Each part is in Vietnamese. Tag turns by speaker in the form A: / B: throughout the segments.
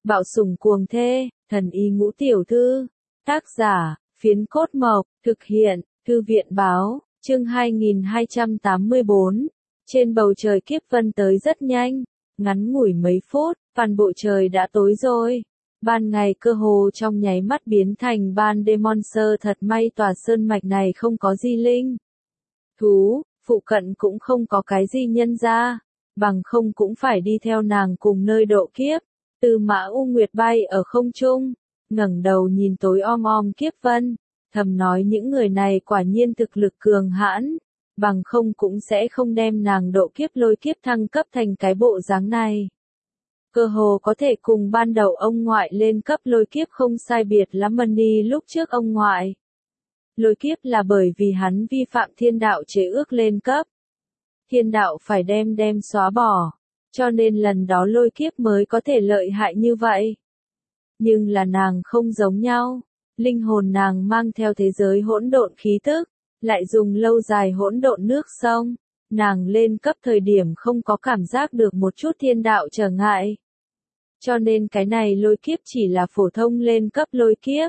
A: Bạo sủng cuồng thê, thần y ngũ tiểu thư. Tác giả, Phiến Cốt Mộc, thực hiện, Thư viện báo, chương 2284. Trên bầu trời kiếp vân tới rất nhanh, ngắn ngủi mấy phút, toàn bộ trời đã tối rồi. Ban ngày cơ hồ trong nháy mắt biến thành ban đêm monster, thật may tòa sơn mạch này không có di linh thú, phụ cận cũng không có cái gì nhân ra, bằng không cũng phải đi theo nàng cùng nơi độ kiếp. Tư Mã U Nguyệt bay ở không trung, ngẩng đầu nhìn tối om om kiếp vân, thầm nói những người này quả nhiên thực lực cường hãn, bằng không cũng sẽ không đem nàng độ kiếp lôi kiếp thăng cấp thành cái bộ dáng này. Cơ hồ có thể cùng ban đầu ông ngoại lên cấp lôi kiếp không sai biệt lắm, đi lúc trước ông ngoại lôi kiếp là bởi vì hắn vi phạm thiên đạo chế ước lên cấp. Thiên đạo phải đem xóa bỏ, cho nên lần đó lôi kiếp mới có thể lợi hại như vậy. Nhưng là nàng không giống nhau, linh hồn nàng mang theo thế giới hỗn độn khí tức, lại dùng lâu dài hỗn độn nước sông, nàng lên cấp thời điểm không có cảm giác được một chút thiên đạo trở ngại. Cho nên cái này lôi kiếp chỉ là phổ thông lên cấp lôi kiếp.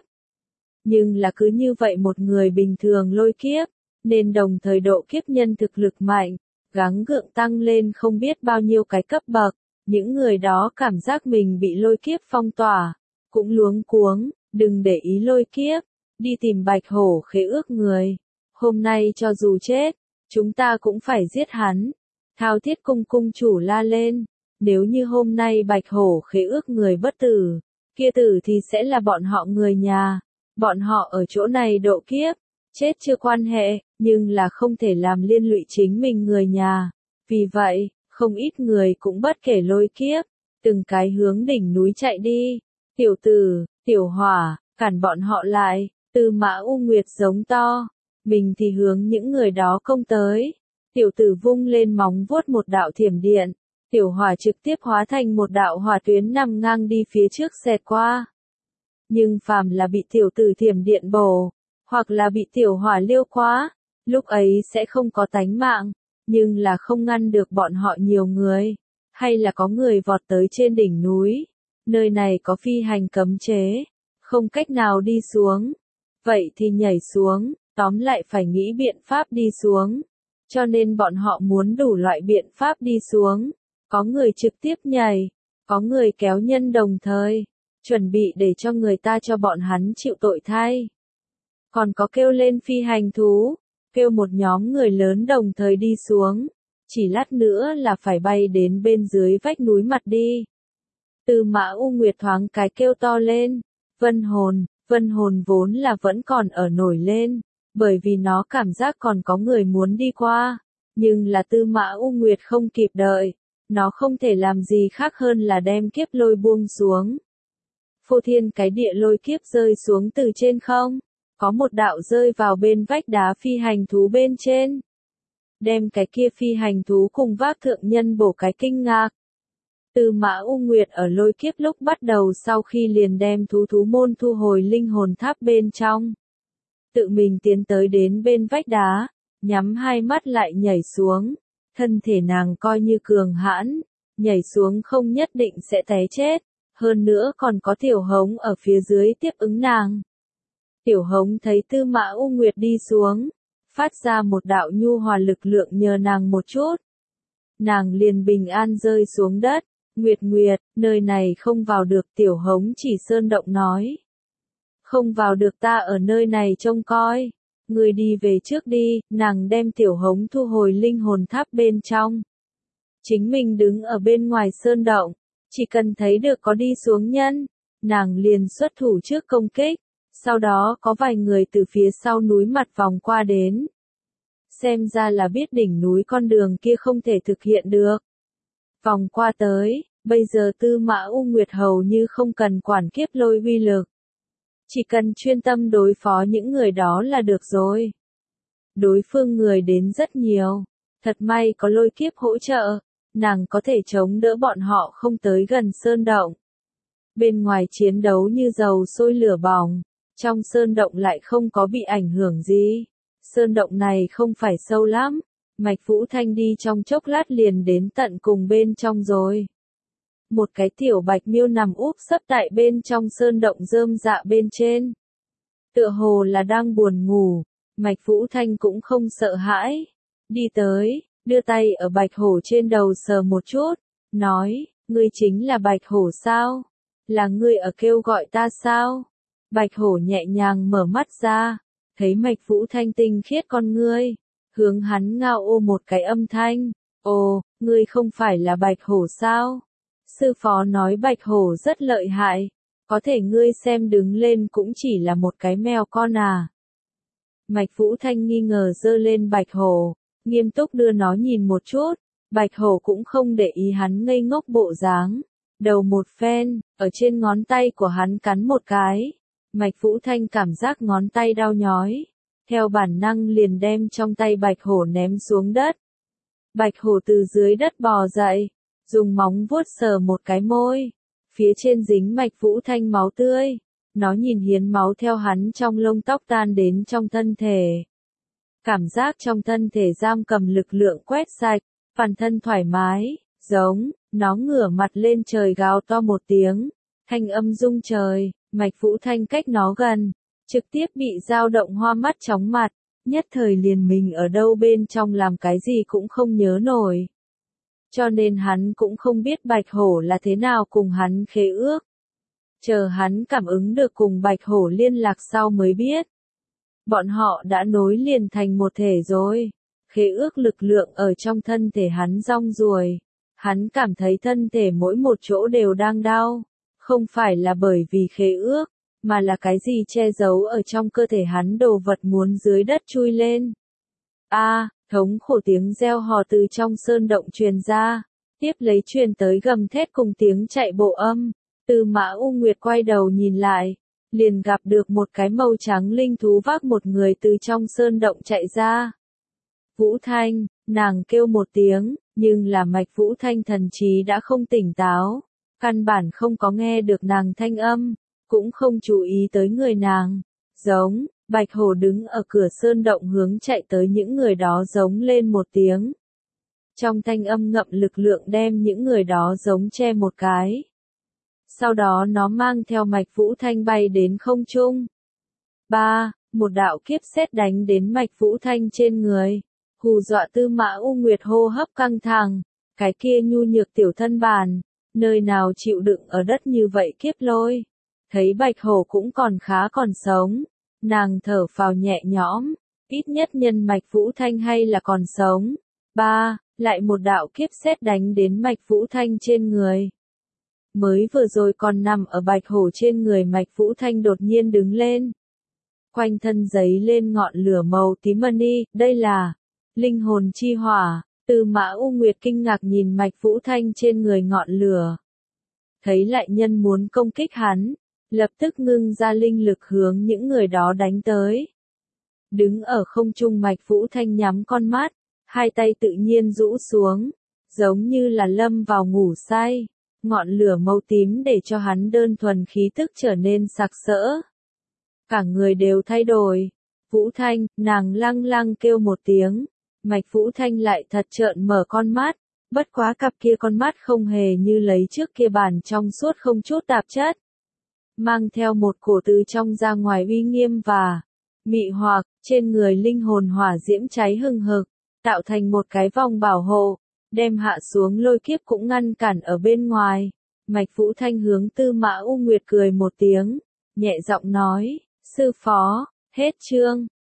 A: Nhưng là cứ như vậy một người bình thường lôi kiếp, nên đồng thời độ kiếp nhân thực lực mạnh, gắng gượng tăng lên không biết bao nhiêu cái cấp bậc, những người đó cảm giác mình bị lôi kiếp phong tỏa, cũng luống cuống, đừng để ý lôi kiếp, đi tìm Bạch Hổ khế ước người. Hôm nay cho dù chết, chúng ta cũng phải giết hắn. Thao Thiết cung cung chủ la lên, nếu như hôm nay Bạch Hổ khế ước người bất tử, kia tử thì sẽ là bọn họ người nhà. Bọn họ ở chỗ này độ kiếp, chết chưa quan hệ, nhưng là không thể làm liên lụy chính mình người nhà. Vì vậy, không ít người cũng bất kể lôi kiếp, từng cái hướng đỉnh núi chạy đi. Tiểu Tử, Tiểu Hỏa, cản bọn họ lại. Tư Mã U Nguyệt giống to, mình thì hướng những người đó công tới. Tiểu Tử vung lên móng vuốt một đạo thiểm điện, Tiểu Hỏa trực tiếp hóa thành một đạo hỏa tuyến nằm ngang đi phía trước xẹt qua. Nhưng phàm là bị Tiểu Tử thiểm điện bổ, hoặc là bị Tiểu Hỏa liêu quá, lúc ấy sẽ không có tánh mạng, nhưng là không ngăn được bọn họ nhiều người, hay là có người vọt tới trên đỉnh núi, nơi này có phi hành cấm chế, không cách nào đi xuống, vậy thì nhảy xuống, tóm lại phải nghĩ biện pháp đi xuống, cho nên bọn họ muốn đủ loại biện pháp đi xuống, có người trực tiếp nhảy, có người kéo nhân đồng thời, chuẩn bị để cho người ta cho bọn hắn chịu tội thay. Còn có kêu lên phi hành thú, kêu một nhóm người lớn đồng thời đi xuống, chỉ lát nữa là phải bay đến bên dưới vách núi mặt đi. Tư Mã U Nguyệt thoáng cái kêu to lên, vân hồn vốn là vẫn còn ở nổi lên, bởi vì nó cảm giác còn có người muốn đi qua, nhưng là Tư Mã U Nguyệt không kịp đợi, nó không thể làm gì khác hơn là đem kiếp lôi buông xuống. Phô thiên cái địa lôi kiếp rơi xuống từ trên không, có một đạo rơi vào bên vách đá phi hành thú bên trên. Đem cái kia phi hành thú cùng vác thượng nhân bổ cái kinh ngạc. Tư Mã U Nguyệt ở lôi kiếp lúc bắt đầu sau khi liền đem thú môn thu hồi linh hồn tháp bên trong. Tự mình tiến tới đến bên vách đá, nhắm hai mắt lại nhảy xuống. Thân thể nàng coi như cường hãn, nhảy xuống không nhất định sẽ té chết. Hơn nữa còn có Tiểu Hống ở phía dưới tiếp ứng nàng. Tiểu Hống thấy Tư Mã U Nguyệt đi xuống, phát ra một đạo nhu hòa lực lượng nhờ nàng một chút. Nàng liền bình an rơi xuống đất. Nguyệt, nơi này không vào được, Tiểu Hống chỉ sơn động nói. Không vào được, ta ở nơi này trông coi. Người đi về trước đi, nàng đem Tiểu Hống thu hồi linh hồn tháp bên trong. Chính mình đứng ở bên ngoài sơn động, chỉ cần thấy được có đi xuống nhân, nàng liền xuất thủ trước công kích, sau đó có vài người từ phía sau núi mặt vòng qua đến. Xem ra là biết đỉnh núi con đường kia không thể thực hiện được. Vòng qua tới, bây giờ Tư Mã U Nguyệt hầu như không cần quản kiếp lôi uy lực. Chỉ cần chuyên tâm đối phó những người đó là được rồi. Đối phương người đến rất nhiều, thật may có lôi kiếp hỗ trợ, nàng có thể chống đỡ bọn họ không tới gần sơn động. Bên ngoài chiến đấu như dầu sôi lửa bỏng, trong sơn động lại không có bị ảnh hưởng gì. Sơn động này không phải sâu lắm, Mạch Vũ Thanh đi trong chốc lát liền đến tận cùng bên trong rồi. một cái tiểu bạch miêu nằm úp sấp tại bên trong sơn động rơm rạ bên trên. Tựa hồ là đang buồn ngủ, Mạch Vũ Thanh cũng không sợ hãi. Đi tới, đưa tay ở bạch hổ trên đầu sờ một chút, nói, ngươi chính là bạch hổ sao? Là ngươi ở kêu gọi ta sao? Bạch hổ nhẹ nhàng mở mắt ra, thấy Mạch Vũ Thanh tinh khiết con ngươi, hướng hắn ngao ô một cái âm thanh, ồ, ngươi không phải là bạch hổ sao? Sư phó nói bạch hổ rất lợi hại, có thể ngươi xem đứng lên cũng chỉ là một cái mèo con à. Mạch Vũ Thanh nghi ngờ giơ lên bạch hổ, nghiêm túc đưa nó nhìn một chút, bạch hổ cũng không để ý hắn ngây ngốc bộ dáng, đầu một phen, ở trên ngón tay của hắn cắn một cái, Mạch Vũ Thanh cảm giác ngón tay đau nhói, theo bản năng liền đem trong tay bạch hổ ném xuống đất. Bạch hổ từ dưới đất bò dậy, dùng móng vuốt sờ một cái môi, phía trên dính Mạch Vũ Thanh máu tươi, nó nhìn hiến máu theo hắn trong lông tóc tan đến trong thân thể. Cảm giác trong thân thể giam cầm lực lượng quét sạch, toàn thân thoải mái, giống, nó ngửa mặt lên trời gào to một tiếng, thanh âm rung trời, Mạch Vũ Thanh cách nó gần, trực tiếp bị dao động hoa mắt chóng mặt, nhất thời liền mình ở đâu bên trong làm cái gì cũng không nhớ nổi. Cho nên hắn cũng không biết bạch hổ là thế nào cùng hắn khế ước. Chờ hắn cảm ứng được cùng bạch hổ liên lạc sau mới biết. Bọn họ đã nối liền thành một thể rồi. Khế ước lực lượng ở trong thân thể hắn rong ruổi. Hắn cảm thấy thân thể mỗi một chỗ đều đang đau. Không phải là bởi vì khế ước, mà là cái gì che giấu ở trong cơ thể hắn đồ vật muốn dưới đất chui lên. Thống khổ tiếng reo hò từ trong sơn động truyền ra, tiếp lấy truyền tới gầm thét cùng tiếng chạy bộ âm. Tư Mã U Nguyệt quay đầu nhìn lại, liền gặp được một cái màu trắng linh thú vác một người từ trong sơn động chạy ra. Vũ Thanh, nàng kêu một tiếng, nhưng là Mạch Vũ Thanh thần trí đã không tỉnh táo, căn bản không có nghe được nàng thanh âm, cũng không chú ý tới người nàng. Giống, bạch hổ đứng ở cửa sơn động hướng chạy tới những người đó giống lên một tiếng. Trong thanh âm ngậm lực lượng đem những người đó giống che một cái. Sau đó nó mang theo Mạch Vũ Thanh bay đến không trung. Một đạo kiếp sét đánh đến Mạch Vũ Thanh trên người, hù dọa Tư Mã U Nguyệt hô hấp căng thẳng, cái kia nhu nhược tiểu thân bàn, nơi nào chịu đựng ở đất như vậy kiếp lôi. Thấy bạch hổ cũng còn khá còn sống, nàng thở phào nhẹ nhõm, ít nhất nhân Mạch Vũ Thanh hay là còn sống. Lại một đạo kiếp sét đánh đến Mạch Vũ Thanh trên người. Mới vừa rồi còn nằm ở bạch hổ trên người Mạch Vũ Thanh đột nhiên đứng lên. Quanh thân giấy lên ngọn lửa màu tím mani, đây là linh hồn chi hỏa. Tư Mã U Nguyệt kinh ngạc nhìn Mạch Vũ Thanh trên người ngọn lửa. Thấy lại nhân muốn công kích hắn, lập tức ngưng ra linh lực hướng những người đó đánh tới. Đứng ở không trung Mạch Vũ Thanh nhắm con mắt, hai tay tự nhiên rũ xuống, giống như là lâm vào ngủ say. Ngọn lửa màu tím để cho hắn đơn thuần khí tức trở nên sặc sỡ. Cả người đều thay đổi. Vũ Thanh, nàng lăng lăng kêu một tiếng. Mạch Vũ Thanh lại thật trợn mở con mắt. Bất quá cặp kia con mắt không hề như lấy trước kia bản trong suốt không chút tạp chất. Mang theo một cổ từ trong ra ngoài uy nghiêm và mị hoặc, trên người linh hồn hỏa diễm cháy hừng hực, tạo thành một cái vòng bảo hộ, đem hạ xuống lôi kiếp cũng ngăn cản ở bên ngoài. Mạch Vũ Thanh hướng Tư Mã U Nguyệt cười một tiếng, nhẹ giọng nói, sư phó, hết chương.